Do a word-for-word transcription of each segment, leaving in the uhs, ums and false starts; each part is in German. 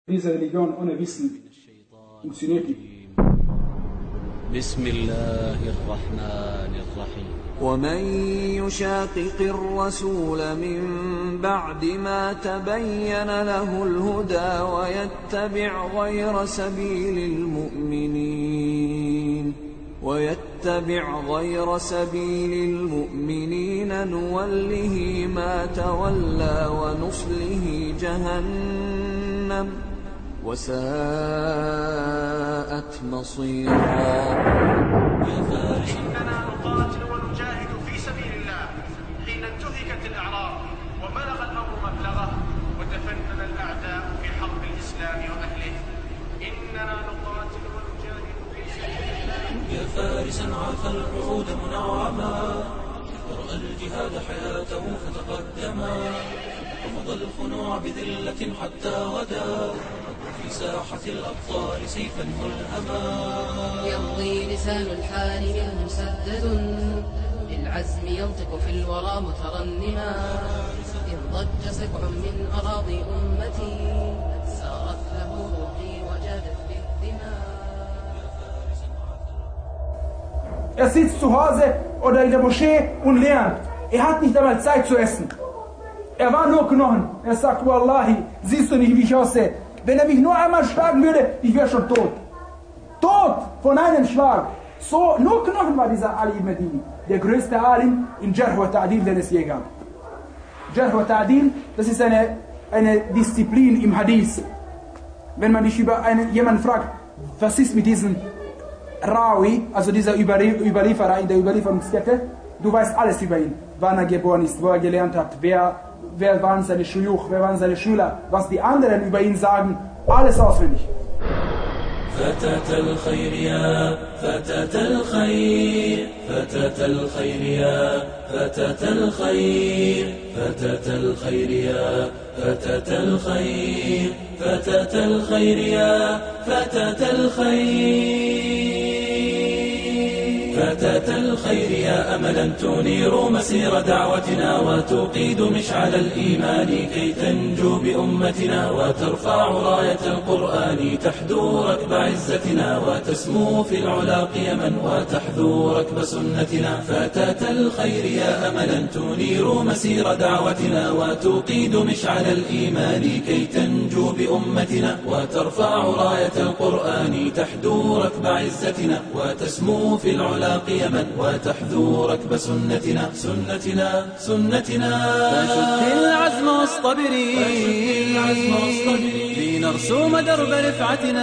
Diese Religion ohne Wissen funktioniert nicht. بسم الله الرحمن الرحيم. ومن يشاقق الرسول من بعد ما تبين له الهدى ويتبع غير سبيل المؤمنين ويتبع غير سبيل المؤمنين نوله ما تولى ونصله جهنم وساءت مصيرا. إننا نقاتل ونجاهد في سبيل الله حين انتهكت الأعراض وبلغ الأمر مبلغه وتفنن الأعداء في حرب الإسلام وأهله. إننا نقاتل ونجاهد في سبيل الله. يا فارسا عاف الرعود منعما ورأى الجهاد حياته فتقدما ومضى الخنوع بذلة حتى غدا في ساحة الأبطال سيفا ملهما. يمضي لسان الحال منه مسدد للعزم ينطق في الورى مترنما. إن ضج سبع من أراضي أمتي سارت له روحي وجادت بالدماء. Er sitzt zu Hause oder in der Moschee und lernt. Er hat nicht einmal Zeit zu essen. Er war nur Knochen. Er sagt, Wallahi, siehst du nicht, wie ich aussehe? Wenn er mich nur einmal schlagen würde, ich wäre schon tot. Tot von einem Schlag. So, nur Knochen war dieser Ali ibn Madini. Der größte Alim in Jarh wa Ta'dil, den es je gab. Jarh wa Ta'dil, das ist eine, eine Disziplin im Hadith. Wenn man dich über einen, jemanden fragt, was ist mit diesem Rawi, also dieser Überlieferer in der Überlieferungskette, du weißt alles über ihn. Wann er geboren ist, wo er gelernt hat, wer, wer waren seine Schuyuch, wer waren seine Schüler, was die anderen über ihn sagen, alles auswendig. فتاة الخير يا فتاة الخير فتاة الخير يا فتاة الخير فتاة الخير يا فتاة الخير فتاة الخير يا فتاة الخير فتاة الخير يا أملا تنير مسير دعوتنا وتوقيد مشعل الإيمان كي تنجو بأمتنا وترفع راية القرآن تحدو ركب عزتنا وتسمو في العلا قيما وتحذو ركب سنتنا. فتاة الخير يا أملا تنير مسير دعوتنا وتوقيد مشعل الإيمان كي تنجو بأمتنا وترفع راية القرآن تحدو ركب عزتنا وتسمو في العلا قيما وتحذو ركب سنتنا سنتنا سنتنا. فشد العزم واصطبري لنرسوم درب رفعتنا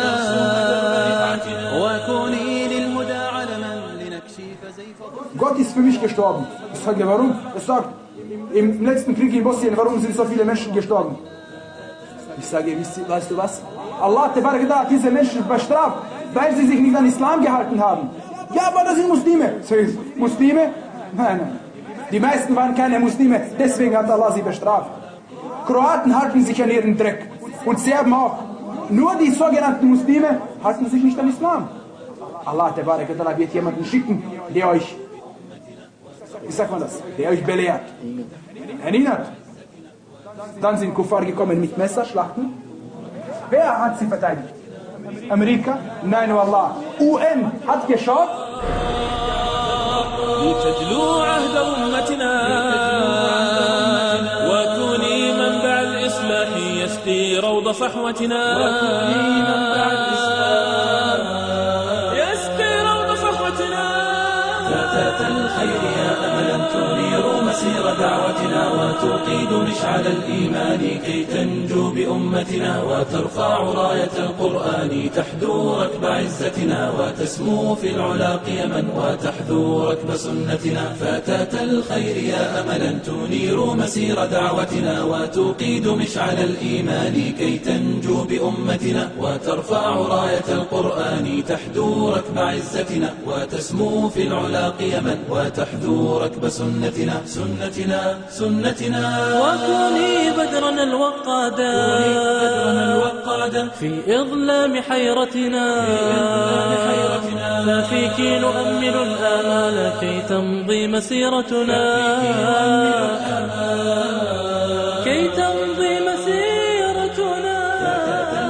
وكوني للهدى علما لنكشف زيف. Gott ist für mich gestorben. Ich sage, warum? Er sagt, im letzten Krieg in Bosnien, warum sind so viele Menschen gestorben? Ich sage, weißt du was? Allah hat diese Menschen bestraft, weil sie sich nicht an Islam gehalten haben. Ja, aber das sind Muslime. Muslime? Nein, nein. Die meisten waren keine Muslime, deswegen hat Allah sie bestraft. Kroaten halten sich an ihren Dreck und Serben auch. Nur die sogenannten Muslime halten sich nicht an Islam. Allah wird jemanden schicken, der euch, wie sagt man das, der euch belehrt, erinnert. Dann sind Kuffar gekommen mit Messerschlachten. Wer hat sie verteidigt? Amerika? Nein, wallah. U N hat geschaut. لتجلو عهد أمتنا وكوني منبع الإصلاح يسقي روض صحوتنا يسقي روض صحوتنا. فتاة الخير يا أملا تنير مسير دعوتنا وتوقيد مشعل الإيمان كي تنجو بأمتنا وترفع راية القرآن تحدو ركب عزتنا وتسمو في العلا قيما وتحذو ركب سنتنا. فتاة الخير يا أملا تنير مسير دعوتنا وتوقيد مشعل الإيمان كي تنجو بأمتنا وترفع راية القرآن تحدو ركب عزتنا وتسمو في العلا قيما وتحذو ركب سنتنا سنتنا سنتنا. وكوني بدرنا الوقادا في إظلام حيرتنا ففيك نؤمل الآمال كي تمضي مسيرتنا كي تمضي مسيرتنا.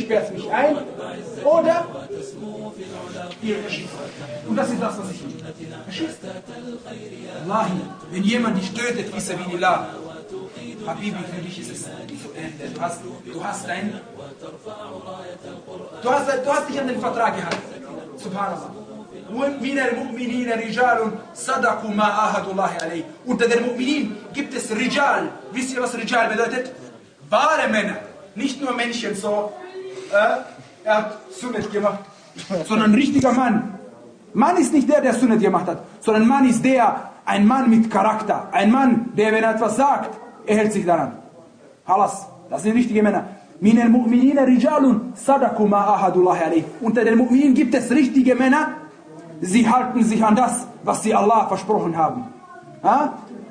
sperrt mich ein, oder ihr erschießt. Und das ist das, was ich will. Erschießt. Wallahi, wenn jemand dich tötet, Fisabilillah, Habibi, für dich ist es zu Ende. Du hast, du hast dein, du hast, du hast dich an den Vertrag gehalten. Subhanallah. Unter den Mu'minin gibt es Rijal. Wisst ihr, was Rijal bedeutet? Wahre Männer. Nicht nur Männchen so, äh, er hat Sunnet gemacht, sondern ein richtiger Mann. Mann ist nicht der, der Sunnet gemacht hat, sondern Mann ist der, ein Mann mit Charakter. Ein Mann, der, wenn er etwas sagt, er hält sich daran. Halas, das sind richtige Männer. Min al-Mu'minina Rijalun sadaku ma ahadullah alayh. Unter den Mu'minin gibt es richtige Männer, sie halten sich an das, was sie Allah versprochen haben. Ha?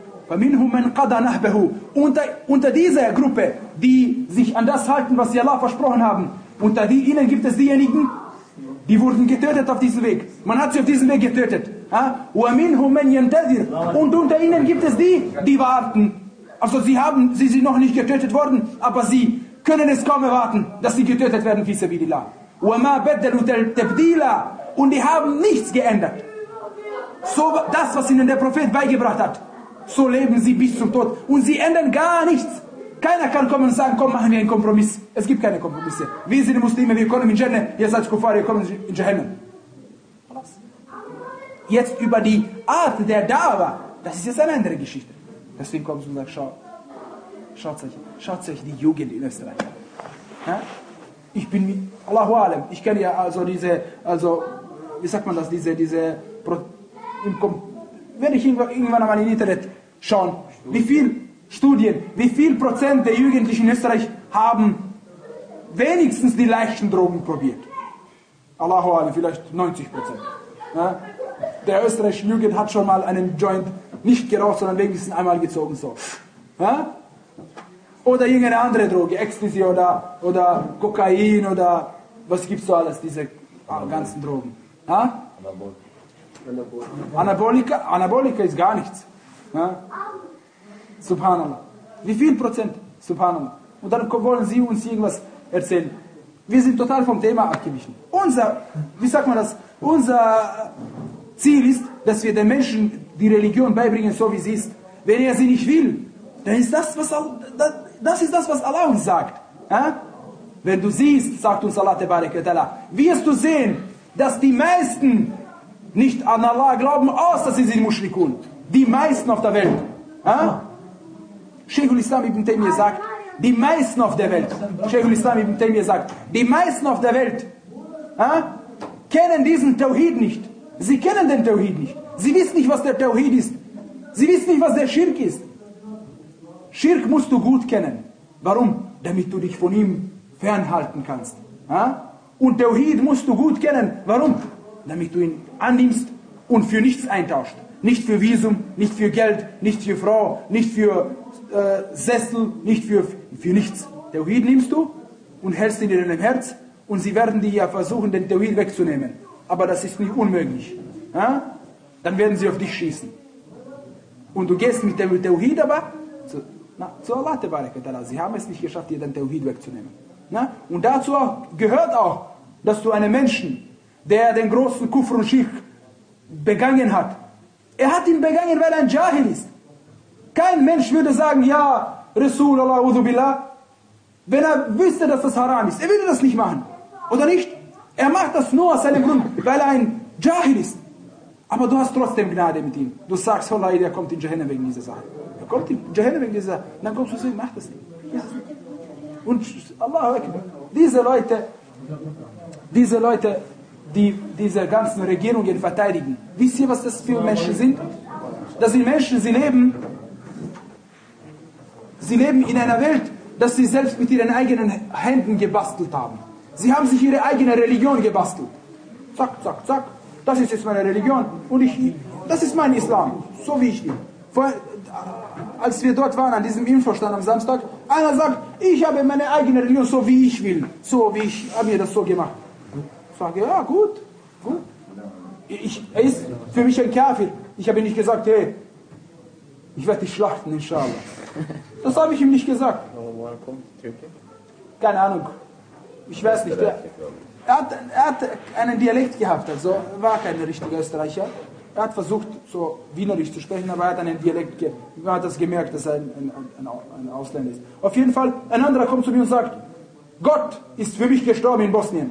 Unter, unter dieser Gruppe, die sich an das halten, was sie Allah versprochen haben, unter die, ihnen gibt es diejenigen, die wurden getötet auf diesem Weg. Man hat sie auf diesem Weg getötet. Und unter ihnen gibt es die, die warten. Also sie, haben, sie sind noch nicht getötet worden, aber sie können es kaum erwarten, dass sie getötet werden. Und die haben nichts geändert. So, das, was ihnen der Prophet beigebracht hat, so leben sie bis zum Tod. Und sie ändern gar nichts. Keiner kann kommen und sagen, komm, machen wir einen Kompromiss. Es gibt keine Kompromisse. Wir sind Muslime, wir kommen in Jannah, ihr seid Kuffar, ihr kommt in Jahannam. Jetzt über die Art der Da'wah, das ist jetzt eine andere Geschichte. Deswegen kommt es und sagt, schau, schaut euch, schaut euch die Jugend in Österreich an. Ja? Ich bin, Allahu Alam, ich kenne ja also diese, also, wie sagt man das, diese, diese, wenn ich irgendwann einmal im Internet schaue, wie viel Studien, wie viel Prozent der Jugendlichen in Österreich haben wenigstens die leichten Drogen probiert. Allahu Alam, vielleicht neunzig Prozent. Ja? Der österreichische Jugend hat schon mal einen Joint nicht geraucht, sondern wenigstens einmal gezogen. So. Ja? Oder irgendeine andere Droge, Ecstasy oder, oder Kokain oder was gibt es so alles, diese ganzen Drogen. Ja? Anabolika, Anabolika ist gar nichts. Ja? Subhanallah. Wie viel Prozent? Subhanallah. Und dann wollen sie uns irgendwas erzählen. Wir sind total vom Thema abgewichen. Unser, wie sagt man das? Unser Ziel ist, dass wir den Menschen die Religion beibringen, so wie sie ist. Wenn er sie nicht will, dann ist das, was, das ist das, was Allah uns sagt. Ja? Wenn du siehst, sagt uns Allah, wirst du sehen, dass die meisten nicht an Allah glauben, außer sie sind Mushrikun. Die meisten auf der Welt. Ja? Sheikh al-Islam ibn Taymiyyah sagt, die meisten auf der Welt, Sheikh al-Islam ibn Taymiyyah sagt, die meisten auf der Welt ja, kennen diesen Tawhid nicht. Sie kennen den Tawhid nicht. Sie wissen nicht, was der Tawhid ist. Sie wissen nicht, was der Schirk ist. Schirk musst du gut kennen. Warum? Damit du dich von ihm fernhalten kannst. Ja? Und Tawhid musst du gut kennen. Warum? Damit du ihn annimmst und für nichts eintauscht. Nicht für Visum, nicht für Geld, nicht für Frau, nicht für äh, Sessel, nicht für, für nichts. Tawhid nimmst du und hältst ihn in deinem Herz und sie werden dir ja versuchen, den Tawhid wegzunehmen. Aber das ist nicht unmöglich. Ja? Dann werden sie auf dich schießen. Und du gehst mit dem Tawhid aber zu, na, zu Allah. Sie haben es nicht geschafft, dir den Tawhid wegzunehmen. Na? Und dazu auch, gehört auch, dass du einen Menschen, der den großen Kufr und Schirk begangen hat, er hat ihn begangen, weil er ein Jahil ist. Kein Mensch würde sagen, ja, Rasul, A'udhu Billah, wenn er wüsste, dass das haram ist. Er würde das nicht machen. Oder nicht? Er macht das nur aus seinem Grund, weil er ein Jahil ist. Aber du hast trotzdem Gnade mit ihm. Du sagst, oh Leute, er kommt in Jahannam wegen dieser Sache. Er kommt in Jahannam wegen dieser Sache. Dann kommst du zu ihm, mach das nicht. Und Allah, diese Leute, diese Leute, die diese ganzen Regierungen verteidigen, wisst ihr, was das für Menschen sind? Das sind Menschen, sie leben, sie leben in einer Welt, dass sie selbst mit ihren eigenen Händen gebastelt haben. Sie haben sich ihre eigene Religion gebastelt. Zack, zack, zack. Das ist jetzt meine Religion. Und ich, das ist mein Islam. So wie ich will. Vor, als wir dort waren, an diesem Infostand am Samstag, einer sagt, ich habe meine eigene Religion so wie ich will. So wie ich, habe mir das so gemacht. Ich sage, ja, gut. gut. Ich, er ist für mich ein Kafir. Ich habe ihm nicht gesagt, hey, ich werde dich schlachten, inshallah. Das habe ich ihm nicht gesagt. Keine Ahnung. ich weiß nicht, der, er, hat, er hat einen Dialekt gehabt, also war kein richtiger Österreicher. Er hat versucht, so wienerisch zu sprechen, aber er hat einen Dialekt, man hat das gemerkt, dass er ein, ein, ein, ein Ausländer ist. Auf jeden Fall, ein anderer kommt zu mir und sagt, Gott ist für mich gestorben in Bosnien.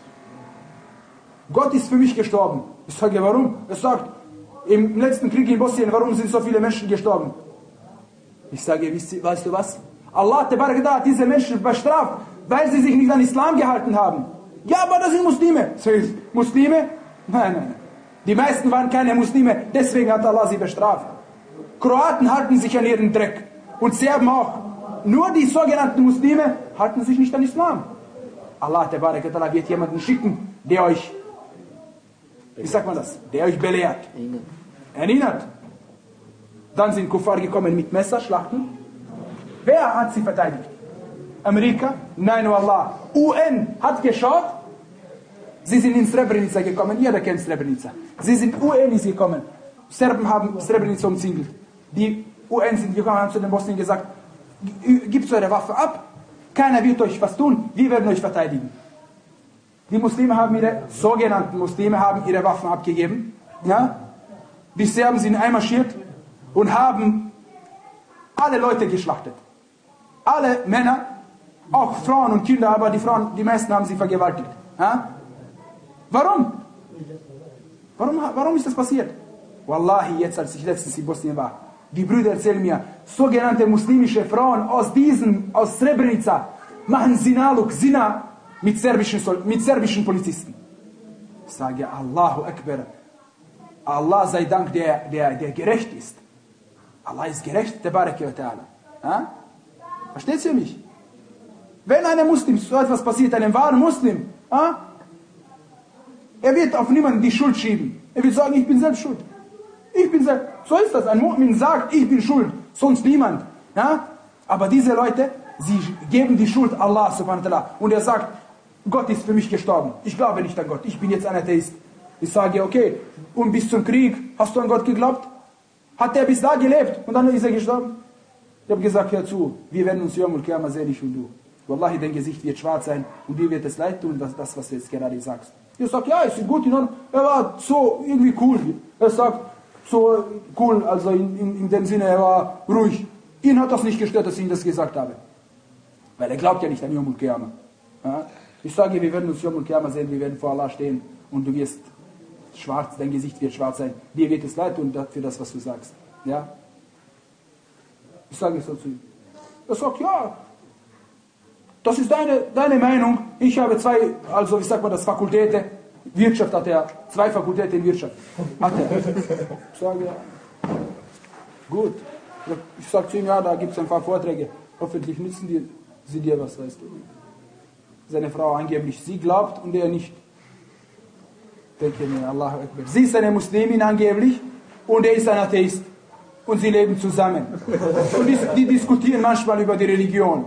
Gott ist für mich gestorben. Ich sage, warum? Er sagt, im letzten Krieg in Bosnien, warum sind so viele Menschen gestorben? Ich sage, weißt du was? Allah hat diese Menschen bestraft, weil sie sich nicht an Islam gehalten haben. Ja, aber das sind Muslime. Sag ich, Muslime? Nein, nein. Die meisten waren keine Muslime, deswegen hat Allah sie bestraft. Kroaten halten sich an ihren Dreck. Und Serben auch. Nur die sogenannten Muslime halten sich nicht an Islam. Allah wird jemanden schicken, der euch, wie sagt man das, der euch belehrt, erinnert. Dann sind Kuffar gekommen mit Messerschlachten. Wer hat sie verteidigt? Amerika? Nein, oh Allah. U N hat geschaut. Sie sind in Srebrenica gekommen. Jeder kennt Srebrenica. Sie sind U N ist gekommen. Serben haben Srebrenica umzingelt. Die U N sind gekommen, haben zu den Bosnien gesagt, gebt eure Waffe ab. Keiner wird euch was tun. Wir werden euch verteidigen. Die Muslime haben ihre, sogenannten Muslime haben ihre Waffen abgegeben. Ja? Die Serben sind einmarschiert und haben alle Leute geschlachtet. Alle Männer, auch Frauen und Kinder, aber die Frauen, die meisten haben sie vergewaltigt. Ja? Warum? Warum? Warum ist das passiert? Wallahi, jetzt als ich letztens in Bosnien war, die Brüder erzählen mir, sogenannte muslimische Frauen aus diesem, aus Srebrenica, machen Sinaluk, Zina mit serbischen, mit serbischen Polizisten. Ich sage, Allahu Akbar. Allah sei Dank, der, der, der gerecht ist. Allah ist gerecht, der Bareke wa Ta'ala. Versteht ihr mich? Wenn einem Muslim so etwas passiert, einem wahren Muslim, ah, er wird auf niemanden die Schuld schieben. Er wird sagen, ich bin selbst schuld. Ich bin selbst. So ist das. Ein Mu'min sagt, ich bin schuld, sonst niemand. Ja? Aber diese Leute, sie geben die Schuld Allah subhanahu wa ta'ala. Und er sagt, Gott ist für mich gestorben. Ich glaube nicht an Gott. Ich bin jetzt ein Atheist. Ich sage, okay, und bis zum Krieg, hast du an Gott geglaubt? Hat er bis da gelebt? Und dann ist er gestorben? Ich habe gesagt, hör zu, wir werden uns Yawm al-Qiyamah sehen, ich und du. Wallahi, dein Gesicht wird schwarz sein und dir wird es leid tun, das, das was du jetzt gerade sagst. Ich sage, ja, es ist gut in Ordnung. Er war so irgendwie cool. Er sagt, so cool, also in, in, in dem Sinne, er war ruhig. Ihn hat das nicht gestört, dass ich ihm das gesagt habe. Weil er glaubt ja nicht an Yawm al-Qiyamah. Ja? Ich sage, wir werden uns Yawm al-Qiyamah sehen, wir werden vor Allah stehen und du wirst schwarz, dein Gesicht wird schwarz sein. Dir wird es leid tun für das, was du sagst. Ja? Ich sage es so zu ihm. Er sagt, ja, das ist deine, deine Meinung. Ich habe zwei, also wie sagt man das, Fakultäten. Wirtschaft hat er, zwei Fakultäten in Wirtschaft. Hat er. Ich sage, ja, gut. Ich sage zu ihm, ja, da gibt es ein paar Vorträge. Hoffentlich nützen die, sie dir was, weißt du. Seine Frau angeblich, sie glaubt und er nicht. Denke mir, Allahu Akbar. Sie ist eine Muslimin angeblich und er ist ein Atheist. Und sie leben zusammen. Und die, die diskutieren manchmal über die Religion.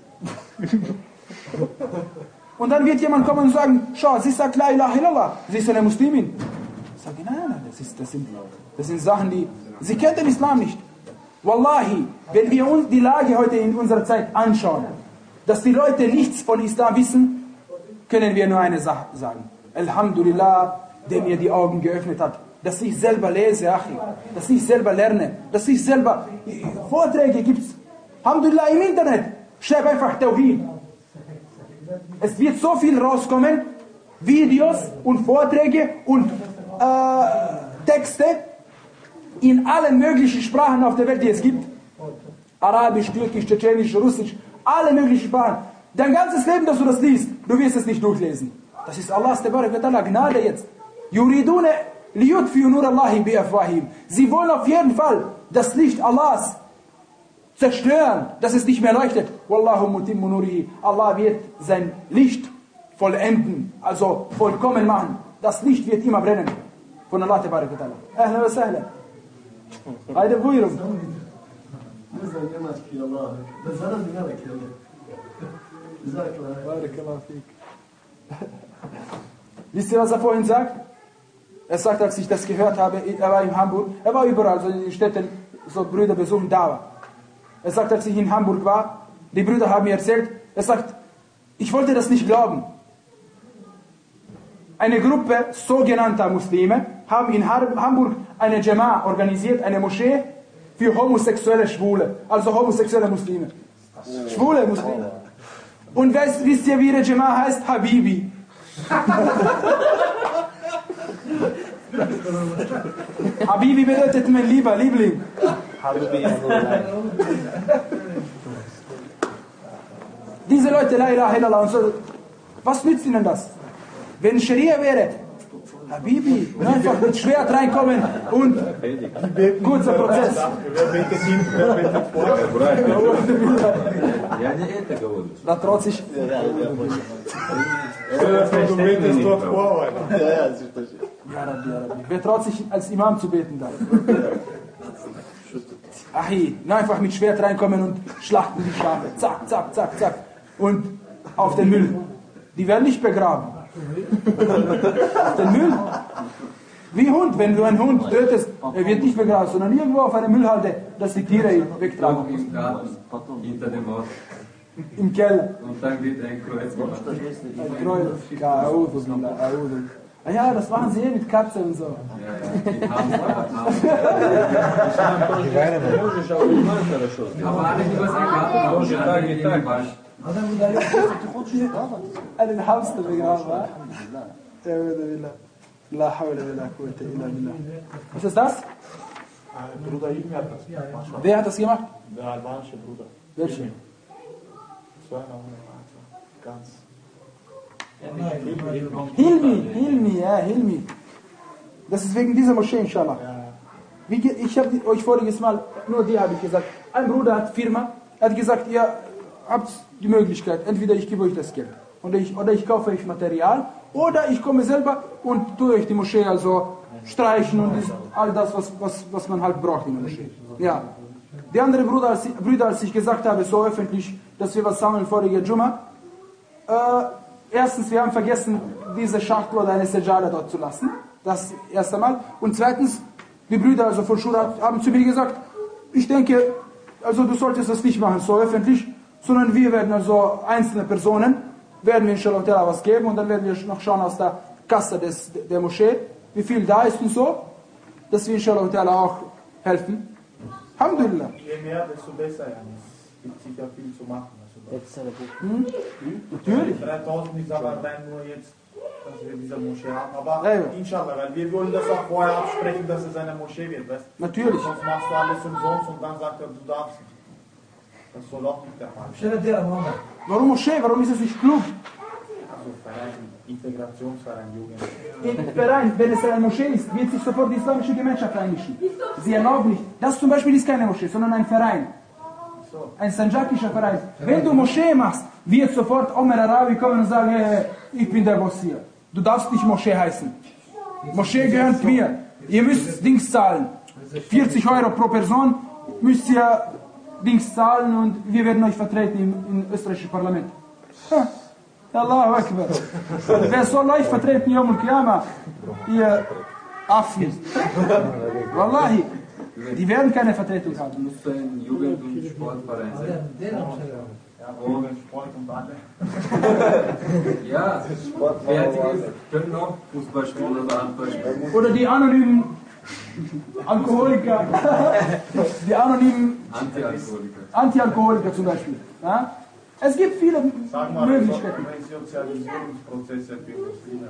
Und dann wird jemand kommen und sagen, schau, sie sagt La ilaha illallah, sie ist eine Muslimin. Ich sage, nein, nein, das, ist, das, sind, das sind Sachen, die, sie kennt den Islam nicht. Wallahi, wenn wir uns die Lage heute in unserer Zeit anschauen, dass die Leute nichts von Islam wissen, können wir nur eine Sache sagen. Alhamdulillah, der mir die Augen geöffnet hat, dass ich selber lese, Achi, dass ich selber lerne, dass ich selber Vorträge gibt. Alhamdulillah im Internet. Schreib einfach Tawhid. Es wird so viel rauskommen, Videos und Vorträge und äh, Texte in allen möglichen Sprachen auf der Welt, die es gibt. Arabisch, Türkisch, Tschetschenisch, Russisch, alle möglichen Sprachen. Dein ganzes Leben, dass du das liest, du wirst es nicht durchlesen. Das ist Allahs Gnade jetzt. Yuridune liyutfiu nur Allahi bi afwahim. Sie wollen auf jeden Fall das Licht Allahs zerstören, dass es nicht mehr leuchtet. Wallahu mutimmu nurihi. Allah wird sein Licht vollenden, also vollkommen machen. Das Licht wird immer brennen. Von Allah tabarak wa ta'ala. Ahlan wa sahlan. Haydi buyurun. Barakallahu fik. Wisst ihr, was er vorhin sagt? Er sagt, als ich das gehört habe, er war in Hamburg, er war überall, also in den Städten, so Brüder besuchen, da war. Er sagt, als ich in Hamburg war, die Brüder haben mir erzählt, er sagt, Ich wollte das nicht glauben. Eine Gruppe sogenannter Muslime haben in Hamburg eine Jama'a organisiert, eine Moschee für homosexuelle Schwule, also homosexuelle Muslime. Schwule Muslime. Und wisst, wisst ihr, wie ihre Jama'a heißt? Habibi. Habibi bedeutet mein Lieber, Liebling. Diese Leute, la ilaha illallah und so, was nützt ihnen das? Wenn Scharia wäre, Habibi, einfach mit Schwert reinkommen und kurzer Prozess. Da traut sich. Du betest dort vor. Ja, Rabbi, ja, Rabbi. Wer traut sich als Imam zu beten da? Ahi, einfach mit Schwert reinkommen und schlachten die Schafe. Zack, zack, zack, zack. Und auf den Müll. Die werden nicht begraben. Auf den Müll. Wie Hund, wenn du einen Hund tötest, er wird nicht begraben, sondern irgendwo auf einer Müllhalde, dass die Tiere ihn wegtragen. Im Garten, hinter dem Haus. Im Keller. Und dann wird ein Kreuz gemacht. Ein Kreuz. Ja, Audhu, Audhu. Ah ja, das waren sie eh mit Katze und so. Ja, ja, mit Hamster, aber alle, die was ein Garten haben, die Wasch. Einen Hamster begraben, wa? La hawla wa la quwwata illa billah. Was ist das? Bruder Ilmi hat das gemacht. Wer hat das gemacht? Der albanische Bruder. Welcher? So einer ganz. Hilmi, Hilmi, ja, Hilmi. Das ist wegen dieser Moschee, inshallah. Wie, ich habe euch voriges Mal, nur die habe ich gesagt, ein Bruder hat Firma, er hat gesagt, ihr habt die Möglichkeit, entweder ich gebe euch das Geld oder ich, oder ich kaufe euch Material oder ich komme selber und tue euch die Moschee also streichen und ist all das, was, was, was man halt braucht in der Moschee. Ja. Die andere Brüder, als, Brüder, als ich gesagt habe, so öffentlich, dass wir was sammeln vorige Jumma, äh, erstens, wir haben vergessen, diese Schachtel oder eine Sejada dort zu lassen. Das erste Mal. Und zweitens, die Brüder also von Schura haben zu mir gesagt, ich denke, also du solltest das nicht machen, so öffentlich, sondern wir werden also einzelne Personen, werden wir inshallah was geben und dann werden wir noch schauen aus der Kasse des, der Moschee, wie viel da ist und so, dass wir inshallah auch helfen. Alhamdulillah. Je mehr, desto besser. Ja. Es gibt sicher viel zu machen. Hm? Natürlich. dreitausend, ich sage allein nur jetzt, dass wir diese Moschee haben. Aber ja, ja. Inshallah, weil wir wollen das auch vorher absprechen, dass es eine Moschee wird. Weißt? Natürlich. Sonst machst du alles umsonst und dann sagt er, du darfst nicht. Das soll auch nicht der Fall sein. Warum Moschee? Warum ist es nicht klug? Also Verein, Integrationsverein, Jugend. Im Verein, wenn es eine Moschee ist, wird sich sofort die islamische Gemeinschaft einmischen. Sie erlauben nicht. Das zum Beispiel ist keine Moschee, sondern ein Verein. Ein sanjakischer Verein. Wenn du Moschee machst, wird sofort Omer Arabi kommen und sagen, hey, ich bin der Boss hier. Du darfst nicht Moschee heißen. Moschee gehört mir. Ihr müsst Dings zahlen. vierzig Euro pro Person müsst ihr Dings zahlen und wir werden euch vertreten im, im österreichischen Parlament. Ha. Allahu Akbar. Wer soll euch vertreten, Yom al-Qiyamah? Ihr Affen. Wallahi. Die werden keine Vertretung haben. Das muss ein Jugend- und Sportverein sein. Ja, Jugend, Sport und alle. Ja, Fertige können auch Fußball spielen oder Handball spielen. Oder die anonymen Alkoholiker. Die anonymen Anti-Alkoholiker. Anti-Alkoholiker zum Beispiel. Ja? Es gibt viele Sag mal, Möglichkeiten. Resozialisierungsprozesse für Muslime.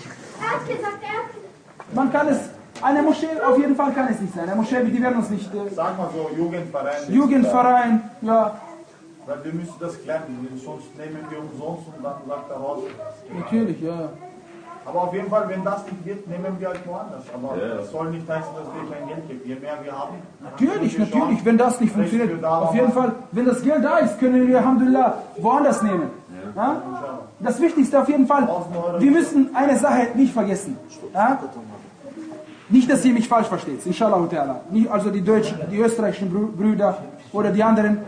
Man kann es, eine Moschee auf jeden Fall kann es nicht sein. Eine Moschee, die werden uns nicht. Äh, Sag mal so, Jugendverein. Jugendverein, ja. Weil wir müssen das klären, sonst nehmen wir umsonst und dann sagt er raus. Natürlich, ja. Aber auf jeden Fall, wenn das nicht wird, nehmen wir halt woanders. Aber das soll nicht heißen, dass wir kein Geld geben. Je mehr wir haben. Natürlich, natürlich, wenn das nicht funktioniert. Auf jeden Fall, wenn das Geld da ist, können wir, Alhamdulillah, woanders nehmen. Ja? Das Wichtigste auf jeden Fall, wir müssen eine Sache nicht vergessen. Ja? Nicht, dass ihr mich falsch versteht, inshallah ta'ala. Also die deutschen, die österreichischen Brüder oder die anderen.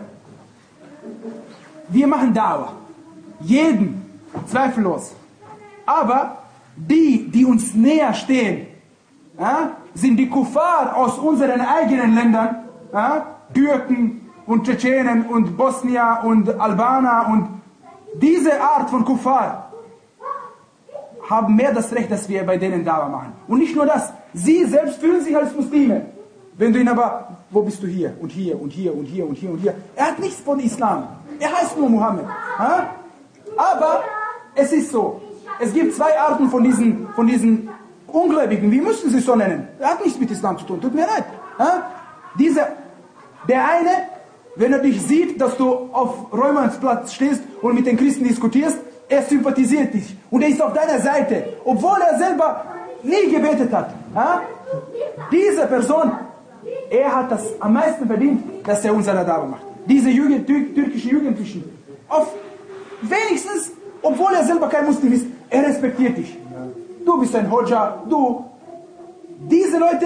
Wir machen Da'wah. Jeden, zweifellos. Aber die, die uns näher stehen, ja, sind die Kuffar aus unseren eigenen Ländern, ja, Türken und Tschetschenen und Bosnier und Albaner und diese Art von Kuffar haben mehr das Recht, dass wir bei denen Dawa machen. Und nicht nur das, sie selbst fühlen sich als Muslime. Wenn du ihn aber, wo bist du hier und hier und hier und hier und hier und hier. Er hat nichts von Islam. Er heißt nur Mohammed. Ha? Aber es ist so, es gibt zwei Arten von diesen, von diesen Ungläubigen. Wir müssen sie so nennen. Er hat nichts mit Islam zu tun. Tut mir leid. Ha? Diese, der eine, wenn er dich sieht, dass du auf Räumannsplatz stehst und mit den Christen diskutierst, er sympathisiert dich. Und er ist auf deiner Seite, obwohl er selber nie gebetet hat. Ha? Diese Person, er hat das am meisten verdient, dass er unsere Dawa macht. Diese Jugend, tür, türkische Jugendlichen. Auf, wenigstens, obwohl er selber kein Muslim ist, er respektiert dich. Du bist ein Hodja, du. Diese Leute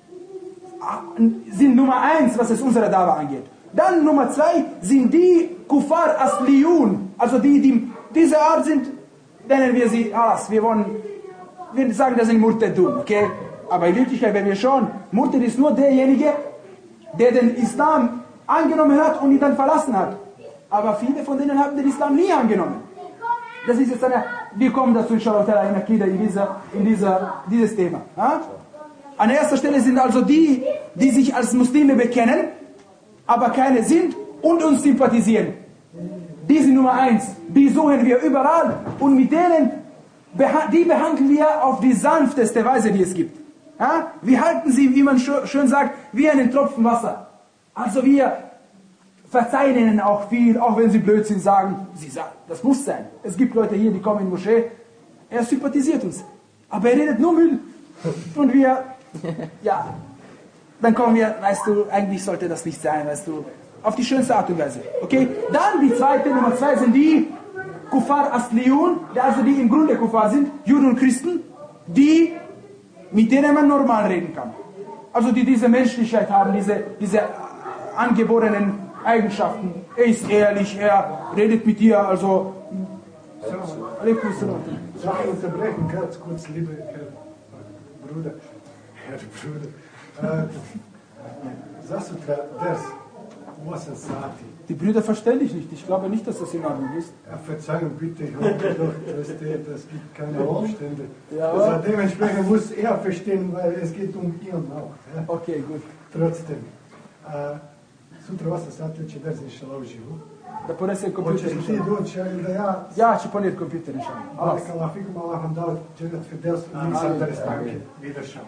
sind Nummer eins, was es unsere Dawa angeht. Dann Nummer zwei sind die Kuffar Asliyun, also die, die diese Art sind, nennen wir sie, alles, wir wollen, wir sagen, das sind Murtadun, okay? Aber in Wirklichkeit, wenn wir schauen, Murtad ist nur derjenige, der den Islam angenommen hat und ihn dann verlassen hat. Aber viele von denen haben den Islam nie angenommen. Das ist jetzt eine, wir kommen dazu, inshallah, in Akida, in, dieser, in dieser, dieses Thema. Ja? An erster Stelle sind also die, die sich als Muslime bekennen, aber keine sind und uns sympathisieren. Die sind Nummer eins. Die suchen wir überall und mit denen, die behandeln wir auf die sanfteste Weise, die es gibt. Ja? Wir halten sie, wie man schön sagt, wie einen Tropfen Wasser. Also wir verzeihen ihnen auch viel, auch wenn sie Blödsinn sagen. Sie sagen, das muss sein. Es gibt Leute hier, die kommen in die Moschee, er sympathisiert uns. Aber er redet nur Müll. Und wir, ja, dann kommen wir, weißt du, eigentlich sollte das nicht sein, weißt du, auf die schönste Art und Weise. Okay? Dann die zweite, Nummer zwei sind die Kuffar Asliyun, also die im Grunde Kuffar sind, Juden und Christen, die, mit denen man normal reden kann. Also die diese Menschlichkeit haben, diese, diese angeborenen Eigenschaften. Er ist ehrlich, er redet mit dir, also... Darf ich unterbrechen, ganz kurz, liebe Herr Bruder, Herr Bruder. Zassutra ders, was er sagt. Die Brüder verstehen dich nicht. Ich glaube nicht, dass das in Ordnung ist. Ja, Verzeihung bitte, ich habe gedacht, das gibt keine Umstände. Ja. Also dementsprechend muss er verstehen, weil es geht um ihn auch. Ja. Okay, gut. Trotzdem. Uh, sutra vas se sati će ders inšala uživo. Da ponese kompjuter. Hoćeš ti doći ili da ja... Ja ću ponijeti kompjuter inšala. Barak Allah fikum, Allah vam dao džennet firdevs i nisam da restanke. Wiederschauen.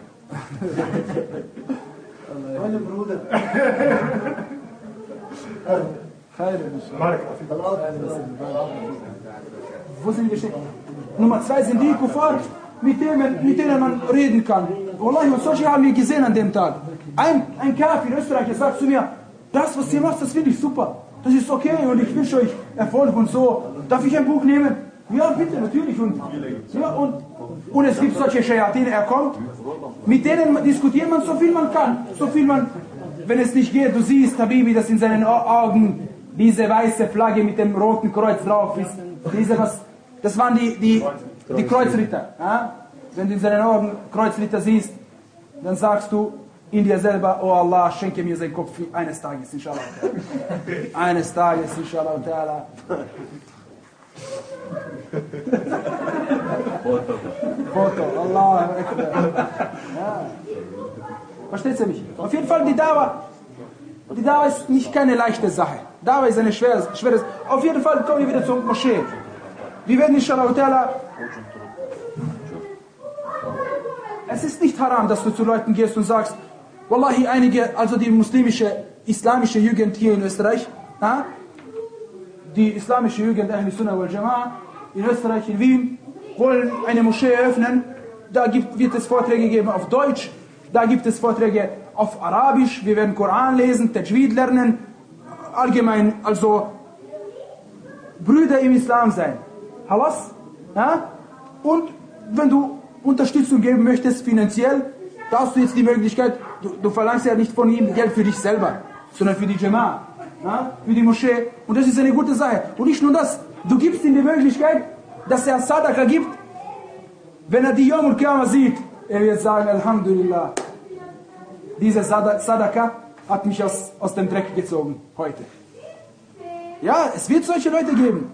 Meine Bruder. Wo sind wir stehen? Nummer zwei sind die Kuffar, mit denen, mit denen man reden kann. Wallahi, und solche haben wir gesehen an dem Tag. Ein, ein Kafir, Österreicher, sagt zu mir, das, was ihr macht, das finde ich super. Das ist okay und ich wünsche euch Erfolg und so. Darf ich ein Buch nehmen? Ja, bitte, natürlich. Und, ja, und, und es gibt solche Shayatin, er kommt. Mit denen diskutiert man so viel man kann. So viel man, wenn es nicht geht, du siehst, Habibi, dass in seinen Augen diese weiße Flagge mit dem roten Kreuz drauf ist. Diese, was, das waren die, die, die Kreuzritter. Ja? Wenn du in seinen Augen Kreuzritter siehst, dann sagst du in dir selber, oh Allah, schenke mir seinen Kopf eines Tages, inshallah. Eines Tages, inshallah. Foto. Foto, Allah. Ja. Versteht ihr mich? Auf jeden Fall die Dawa. Die Dawa ist nicht keine leichte Sache. Dawa ist eine schwere, schwere Sache. Auf jeden Fall kommen wir wieder zur Moschee. Wir werden inshallah. Es ist nicht haram, dass du zu Leuten gehst und sagst, Wallahi, einige, also die muslimische, islamische Jugend hier in Österreich, ja, die islamische Jugend Ahl Sunnah wal Jama'a in Österreich, in Wien, wollen eine Moschee eröffnen. Da gibt, wird es Vorträge geben auf Deutsch, da gibt es Vorträge auf Arabisch, wir werden Koran lesen, Tajwid lernen, allgemein, also Brüder im Islam sein. Halas? Ja? Und wenn du Unterstützung geben möchtest, finanziell, da hast du jetzt die Möglichkeit, du, du verlangst ja nicht von ihm Geld für dich selber, sondern für die Jama'a, ja? Für die Moschee. Und das ist eine gute Sache. Und nicht nur das, du gibst ihm die Möglichkeit, dass er Sadaqa gibt, wenn er die Yom al-Qiyamah sieht, er wird sagen, Alhamdulillah, diese Sadaqa hat mich aus, aus dem Dreck gezogen, heute. Ja, es wird solche Leute geben.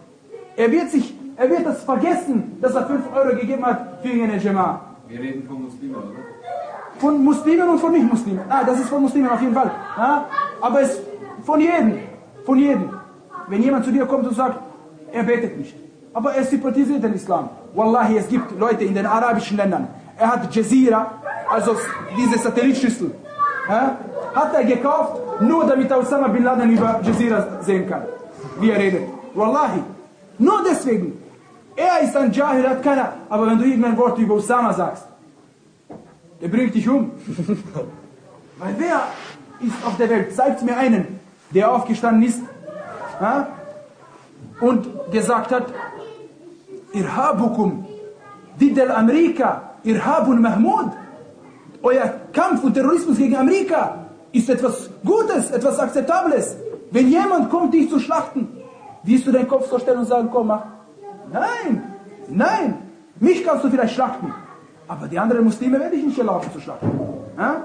Er wird sich, er wird das vergessen, dass er fünf Euro gegeben hat für eine Jama'a. Wir reden von Muslimen, oder? Von Muslimen und von Nicht-Muslimen. Ah, das ist von Muslimen auf jeden Fall. Ja? Aber es von jedem. Von jedem. Wenn jemand zu dir kommt und sagt, er betet nicht, aber er sympathisiert den Islam. Wallahi, es gibt Leute in den arabischen Ländern. Er hat Jazeera, also diese Satellitschüssel, ja, hat er gekauft, nur damit er Osama Bin Laden über Jazeera sehen kann, wie er redet. Wallahi. Nur deswegen. Er ist ein Jahil, hat keiner. Aber wenn du irgendein Wort über Osama sagst, der bringt dich um. Weil wer ist auf der Welt? Zeigt mir einen, der aufgestanden ist, ja, und gesagt hat, Irhabukum, Diddel Amerika, Irhabun Mahmud. Euer Kampf und Terrorismus gegen Amerika ist etwas Gutes, etwas Akzeptables. Wenn jemand kommt, dich zu schlachten, wirst du deinen Kopf so stellen und sagen, komm, mach. Nein, nein, mich kannst du vielleicht schlachten, aber die anderen Muslime werde ich nicht erlauben zu schlachten. Ja?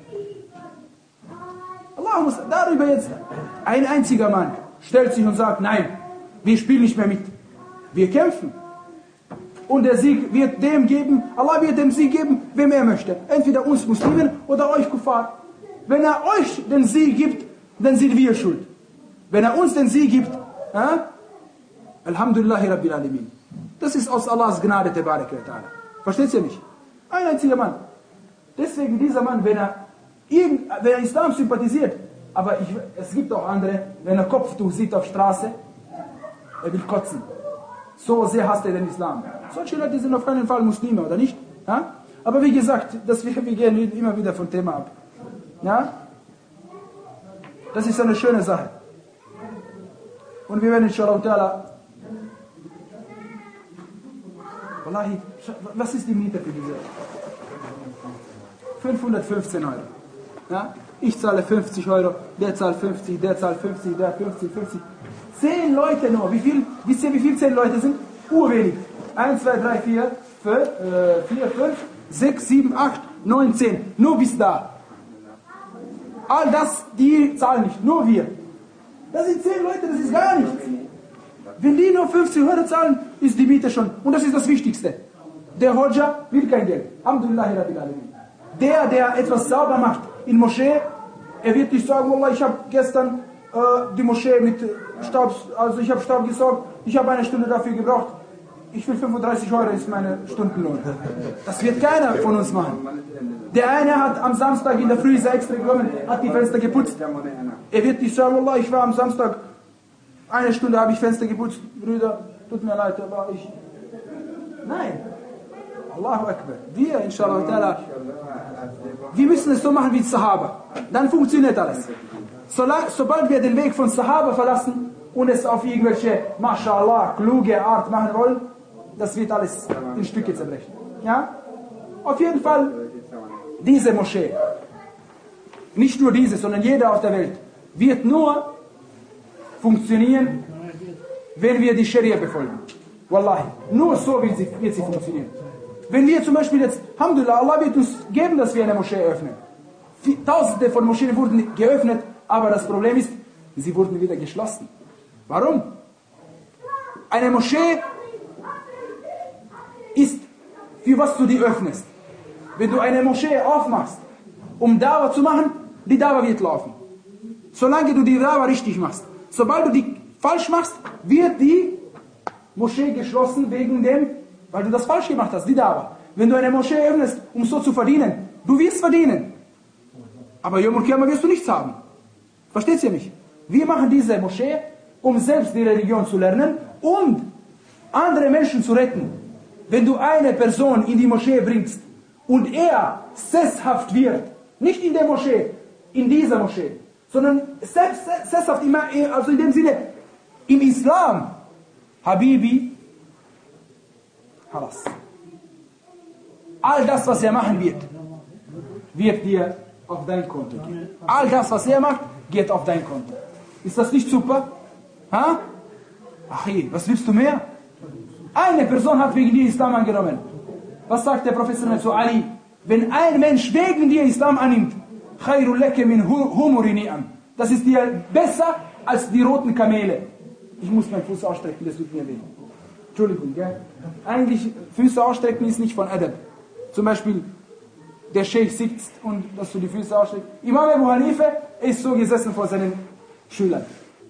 Allah muss darüber jetzt, ein einziger Mann stellt sich und sagt, nein, wir spielen nicht mehr mit, wir kämpfen. Und der Sieg wird dem geben, Allah wird dem Sieg geben, wem er möchte. Entweder uns Muslimen oder euch Kuffar. Wenn er euch den Sieg gibt, dann sind wir schuld. Wenn er uns den Sieg gibt, ja? Alhamdulillahi Rabbil Alamin. Das ist aus Allahs Gnade, Tabarak wa Ta'ala. Versteht ihr nicht? Ein einziger Mann. Deswegen dieser Mann, wenn er, irgend, wenn er Islam sympathisiert, aber ich, es gibt auch andere, wenn er Kopftuch sieht auf Straße, er will kotzen. So sehr hasst er den Islam. Solche Leute sind auf keinen Fall Muslime, oder nicht? Ja? Aber wie gesagt, das, wir, wir gehen immer wieder vom Thema ab. Ja? Das ist eine schöne Sache. Und wir werden inshallah ta'ala, Wallahi, was ist die Miete für diese? fünfhundertfünfzehn Euro. Ja? Ich zahle fünfzig Euro, der zahlt fünfzig, der zahlt fünfzig, der fünfzig, fünfzig. Zehn Leute nur. Wie viel, wisst ihr, wie viel zehn Leute sind? Urwenig. eins, zwei, drei, vier, fünf, sechs, sieben, acht, neun, zehn. Nur bis da. All das, die zahlen nicht. Nur wir. Das sind zehn Leute, das ist gar nichts. Wenn die nur fünfzig Euro zahlen, ist die Miete schon. Und das ist das Wichtigste. Der Hodja will kein Geld. Alhamdulillahi Rabbil Alamin. Der, der etwas sauber macht in Moschee, er wird nicht sagen, Wallah, ich habe gestern äh, die Moschee mit Staub, also ich habe Staub gesaugt, ich habe eine Stunde dafür gebraucht, ich will fünfunddreißig Euro ist meine Stundenlohn. Das wird keiner von uns machen. Der eine hat am Samstag in der Früh ist er extra gekommen, hat die Fenster geputzt. Er wird nicht sagen, Wallah, ich war am Samstag, eine Stunde habe ich Fenster geputzt, Brüder, tut mir leid, aber ich... Nein. Allahu Akbar. Wir, inshallah ta'ala, wir müssen es so machen wie die Sahaba. Dann funktioniert alles. Solang, sobald wir den Weg von Sahaba verlassen und es auf irgendwelche, mashallah, kluge Art machen wollen, das wird alles in Stücke zerbrechen. Ja? Auf jeden Fall, diese Moschee, nicht nur diese, sondern jeder auf der Welt, wird nur funktionieren, wenn wir die Scharia befolgen. Wallahi. Nur so wird sie, wird sie funktionieren. Wenn wir zum Beispiel jetzt, Alhamdulillah, Allah wird uns geben, dass wir eine Moschee öffnen. Tausende von Moscheen wurden geöffnet, aber das Problem ist, sie wurden wieder geschlossen. Warum? Eine Moschee ist, für was du die öffnest. Wenn du eine Moschee aufmachst, um Dawa zu machen, die Dawa wird laufen. Solange du die Dawa richtig machst. Sobald du die falsch machst, wird die Moschee geschlossen wegen dem, weil du das falsch gemacht hast, die Dawa. Wenn du eine Moschee öffnest, um so zu verdienen, du wirst verdienen. Aber Yom al-Qiyamah wirst du nichts haben. Versteht ihr mich? Wir machen diese Moschee, um selbst die Religion zu lernen und andere Menschen zu retten. Wenn du eine Person in die Moschee bringst und er sesshaft wird, nicht in der Moschee, in dieser Moschee, sondern selbst sesshaft, also in dem Sinne, im Islam, Habibi, Halas. All das, was er machen wird, wird dir auf dein Konto gehen. All das, was er macht, geht auf dein Konto. Ist das nicht super? Ha? Ach je, was willst du mehr? Eine Person hat wegen dir Islam angenommen. Was sagt der Prophet zu Ali? Wenn ein Mensch wegen dir Islam annimmt, khairul laka min humuri ni'am. Das ist dir besser als die roten Kamele. ich muss meinen Fuß ausstrecken, das tut mir weh. Entschuldigung, gell? Eigentlich, Füße ausstrecken ist nicht von Adab. Zum Beispiel, der Sheikh sitzt und dass du die Füße ausstreckst. Imam Abu Hanifa ist so gesessen vor seinen Schülern.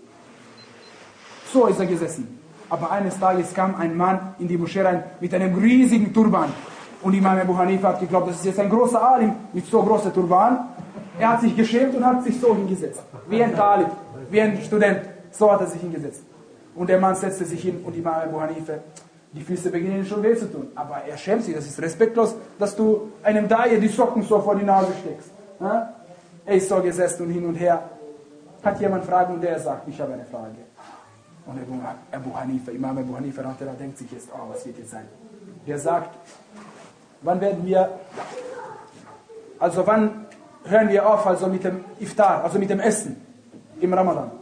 So ist er gesessen. Aber eines Tages kam ein Mann in die Moschee rein mit einem riesigen Turban. Und Imam Abu Hanifa hat geglaubt, das ist jetzt ein großer Alim mit so großem Turban. Er hat sich geschämt und hat sich so hingesetzt. Wie ein Talib, wie ein Student. So hat er sich hingesetzt. Und der Mann setzte sich hin und Imam Abu Hanifa, die Füße beginnen schon weh zu tun. Aber er schämt sich, das ist respektlos, dass du einem Daie die Socken so vor die Nase steckst. Ja? Er ist so gesessen und hin und her. Hat jemand Fragen und der sagt, ich habe eine Frage. Und Abu Hanifa, Imam Abu Hanifa, der denkt sich jetzt, oh, was wird jetzt sein? Der sagt, wann werden wir, also wann hören wir auf, also mit dem Iftar, also mit dem Essen im Ramadan?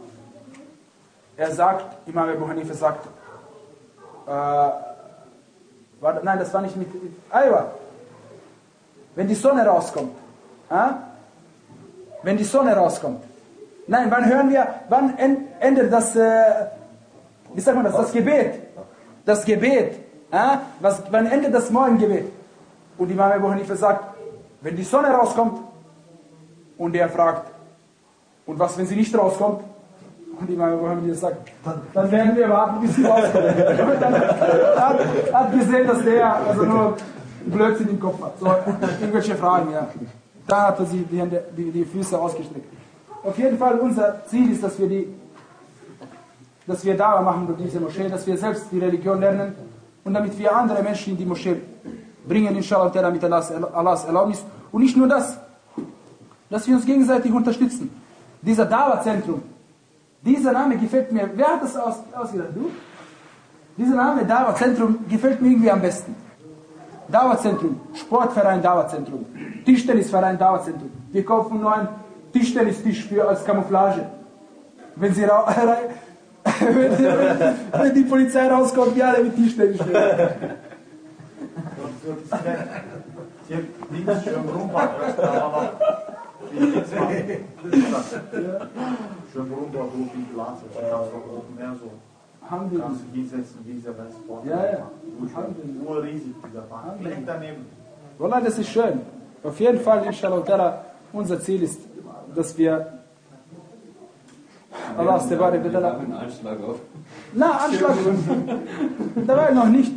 Er sagt, Imam Abu Hanifa sagt, äh, war, nein, das war nicht mit, Aywa, wenn die Sonne rauskommt, äh? wenn die Sonne rauskommt, nein, wann hören wir, wann endet das, äh, wie sagt man das, das Gebet, das Gebet, äh? Was, wann endet das Morgengebet? Und Imam Abu Hanifa sagt, wenn die Sonne rauskommt, und er fragt, und was, wenn sie nicht rauskommt? Und Imam Abu Hanifa sagt, dann werden wir warten, bis sie rauskommt. Und dann hat, hat gesehen, dass der also nur Blödsinn im Kopf hat. So, irgendwelche Fragen, ja. Da hat er sie die, Hände, die, die Füße ausgestreckt. Auf jeden Fall, unser Ziel ist, dass wir die, dass wir Dawa machen durch diese Moschee, dass wir selbst die Religion lernen und damit wir andere Menschen in die Moschee bringen, inshallah, mit Allahs Erlaubnis. Und nicht nur das, dass wir uns gegenseitig unterstützen. Dieser Dawa-Zentrum, dieser Name gefällt mir. Wer hat das aus, ausgedacht? Du? Dieser Name Dawa-Zentrum gefällt mir irgendwie am besten. Dawa-Zentrum, Sportverein Dawa-Zentrum, Tischtennisverein Dawa-Zentrum. Wir kaufen nur einen Tischtennistisch für als Camouflage. Wenn, sie ra wenn, die, wenn die Polizei rauskommt, wir alle mit Tischtennis spielen. Hier links schön rumfahren, da war noch wie geht's mal? Schön rumfahren, so viel Platz, ich hab's noch oben mehr so. Kannst du hinsetzen, wie dieser Sport. Ja, ja. Nur riesig, dieser Park. Direkt daneben. Wallah, das ist schön. Auf jeden Fall, inshallah, unser Ziel ist, dass wir Allah ist der Wahre, bitte. Einen Anschlag auf. Na, Anschlag. Da war noch nicht.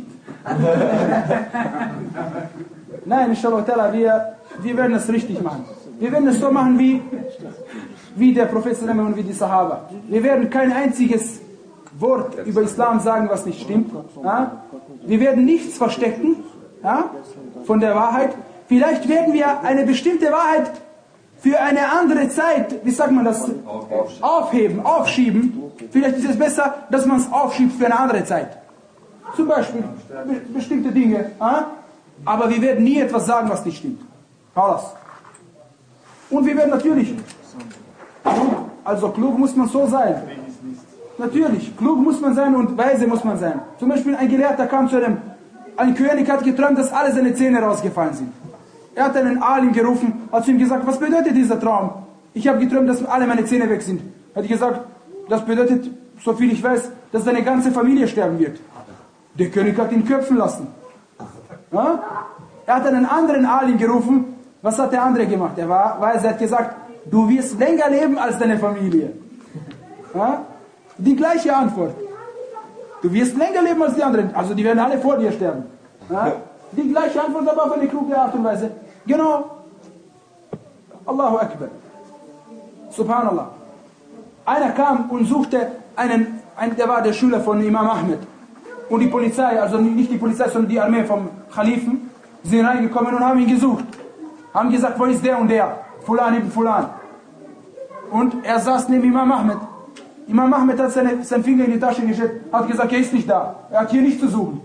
Nein, inshallah, wir, wir werden es richtig machen. Wir werden es so machen wie, wie der Prophet und wie die Sahaba. Wir werden kein einziges Wort über Islam sagen, was nicht stimmt. Ja? Wir werden nichts verstecken, ja, von der Wahrheit. Vielleicht werden wir eine bestimmte Wahrheit für eine andere Zeit, wie sagt man das, aufheben, aufschieben. Vielleicht ist es besser, dass man es aufschiebt für eine andere Zeit. Zum Beispiel be bestimmte Dinge. Ja? Aber wir werden nie etwas sagen, was nicht stimmt. Alles. Und wir werden natürlich, also klug muss man so sein. Natürlich, klug muss man sein und weise muss man sein. Zum Beispiel ein Gelehrter kam zu einem, ein König hat geträumt, dass alle seine Zähne rausgefallen sind. Er hat einen Alim gerufen, hat zu ihm gesagt, was bedeutet dieser Traum? Ich habe geträumt, dass alle meine Zähne weg sind. Hat gesagt, das bedeutet, so viel ich weiß, dass seine ganze Familie sterben wird. Der König hat ihn köpfen lassen. Ja? Er hat einen anderen Alim gerufen. Was hat der andere gemacht? Er war weise, er hat gesagt, du wirst länger leben als deine Familie. Ja? Die gleiche Antwort. Du wirst länger leben als die anderen. Also die werden alle vor dir sterben. Ja? Die gleiche Antwort, aber auf eine kluge Art und Weise. Genau. Allahu Akbar. Subhanallah. Einer kam und suchte einen, einen, der war der Schüler von Imam Ahmed. Und die Polizei, also nicht die Polizei, sondern die Armee vom Khalifen, sind reingekommen und haben ihn gesucht. Haben gesagt, wo ist der und der? Fulan ibn Fulan. Und er saß neben Imam Ahmed. Imam Ahmed hat seine, seinen Finger in die Tasche gesteckt, hat gesagt, er ist nicht da. Er hat hier nichts zu suchen.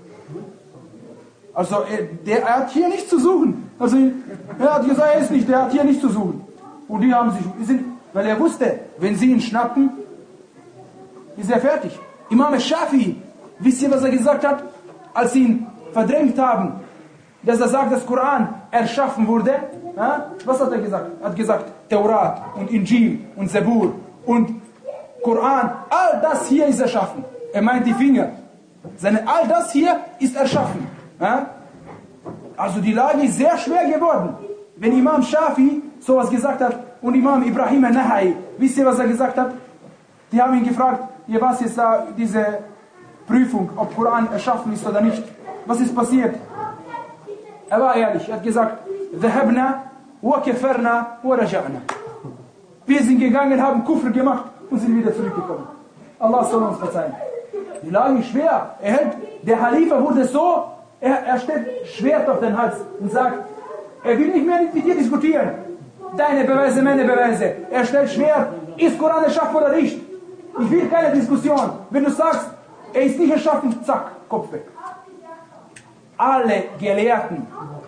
Also er, der, er hat hier nichts zu suchen. Also er hat gesagt, er ist nicht, er hat hier nichts zu suchen. Und die haben sich, die sind, weil er wusste, wenn sie ihn schnappen, ist er fertig. Imam Shafi'i, wisst ihr, was er gesagt hat, als sie ihn verdrängt haben, dass er sagt, dass Koran erschaffen wurde? Ja? Was hat er gesagt? Er hat gesagt, Taurat und Injil und Zabur und Koran, all das hier ist erschaffen. Er meint die Finger. Seine, all das hier ist erschaffen. Ja? Also die Lage ist sehr schwer geworden. Wenn Imam Shafi sowas gesagt hat und Imam Ibrahim al-Nahai, wisst ihr, was er gesagt hat? Die haben ihn gefragt, ja, was ist da diese Prüfung, ob Koran erschaffen ist oder nicht. Was ist passiert? Er war ehrlich, er hat gesagt, ذهبنا وكفرنا ورجعنا. Wir sind gegangen, haben Kufr gemacht und sind wieder zurückgekommen. Allah soll uns verzeihen. Die Lage ist schwer. Er hält, der Khalifa wurde so, er, er stellt Schwert auf den Hals und sagt, er will nicht mehr mit dir diskutieren. Deine Beweise, meine Beweise. Er stellt Schwert, ist Koran erschaffen oder nicht? Ich will keine Diskussion. Wenn du sagst, er ist nicht erschaffen, zack, Kopf weg. Alle Gelehrten,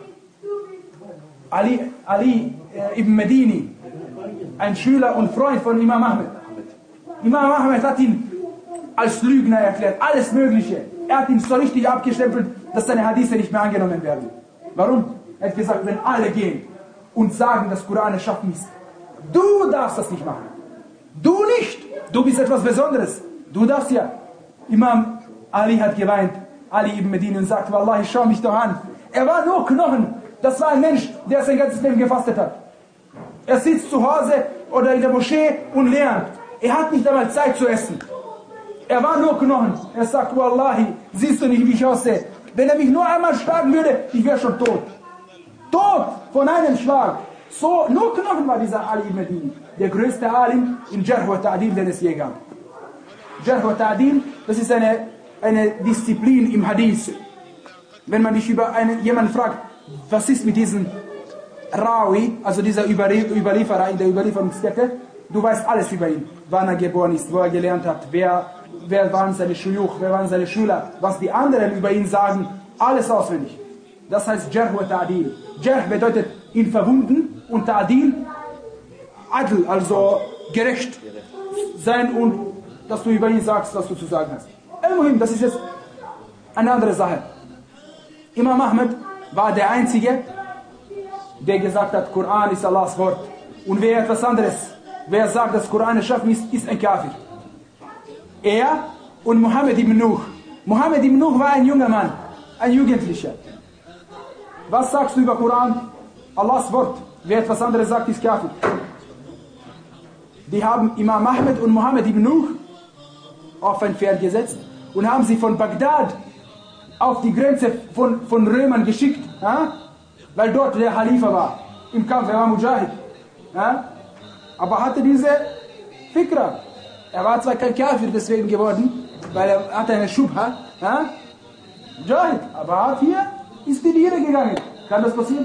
Ali, Ali äh, ibn Medini, ein Schüler und Freund von Imam Ahmed. Imam Ahmed hat ihn als Lügner erklärt, alles Mögliche. Er hat ihn so richtig abgestempelt, dass seine Hadithe nicht mehr angenommen werden. Warum? Er hat gesagt, wenn alle gehen und sagen, dass Koran erschaffen ist, du darfst das nicht machen. Du nicht. Du bist etwas Besonderes. Du darfst ja. Imam Ali hat geweint, Ali ibn Medini, und sagt, Wallahi, schau mich doch an. Er war nur Knochen. Das war ein Mensch, der sein ganzes Leben gefastet hat. Er sitzt zu Hause oder in der Moschee und lernt. Er hat nicht einmal Zeit zu essen. Er war nur Knochen. Er sagt, Wallahi, siehst du nicht, wie ich aussehe? Wenn er mich nur einmal schlagen würde, ich wäre schon tot. Tot von einem Schlag. So, nur Knochen war dieser Ali ibn Medini. Der größte Alim in Jarh wa Ta'dil, den es je gab. Jarh wa Ta'dil, das ist eine, eine Disziplin im Hadith. Wenn man dich über einen, jemanden fragt, was ist mit diesem Rawi, also dieser Überlieferer in der Überlieferungskette, du weißt alles über ihn. Wann er geboren ist, wo er gelernt hat, wer, wer waren seine Schuyuch, wer waren seine Schüler, was die anderen über ihn sagen, alles auswendig. Das heißt Jarh wa Ta'dil. Jarh bedeutet ihn verwunden und Ta'dil Adl, also gerecht sein und dass du über ihn sagst, was du zu sagen hast. Al-Muhim, das ist jetzt eine andere Sache. Imam Ahmed war der Einzige, der gesagt hat, Koran ist Allahs Wort. Und wer etwas anderes, wer sagt, dass Koran erschaffen ist, ist ein Kafir. Er und Muhammad ibn Nuh. Muhammad ibn Nuh war ein junger Mann, ein Jugendlicher. Was sagst du über Koran? Allahs Wort. Wer etwas anderes sagt, ist Kafir. Die haben Imam Ahmed und Muhammad ibn Nuh auf ein Pferd gesetzt und haben sie von Bagdad auf die Grenze von, von Römern geschickt, ja? Weil dort der Khalifa war, im Kampf, er war Mujahid. Ja? Aber hatte diese Fikra. Er war zwar kein Kafir deswegen geworden, weil er hatte eine Schubha, ja? Mujahid, aber hat hier, ist in die Irre gegangen. Kann das passieren?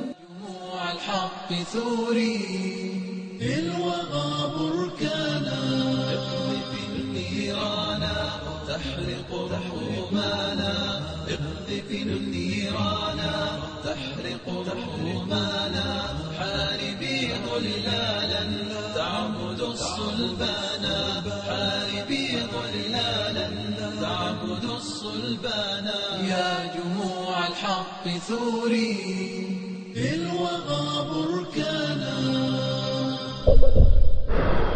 تحرق رحمانا اقذف النيرانا تحرق رحمانا حاربي ظلالا تعبد الصلبانا حاربي ظلالا تعبد الصلبانا يا جموع الحق ثوري في الوغى بركانا.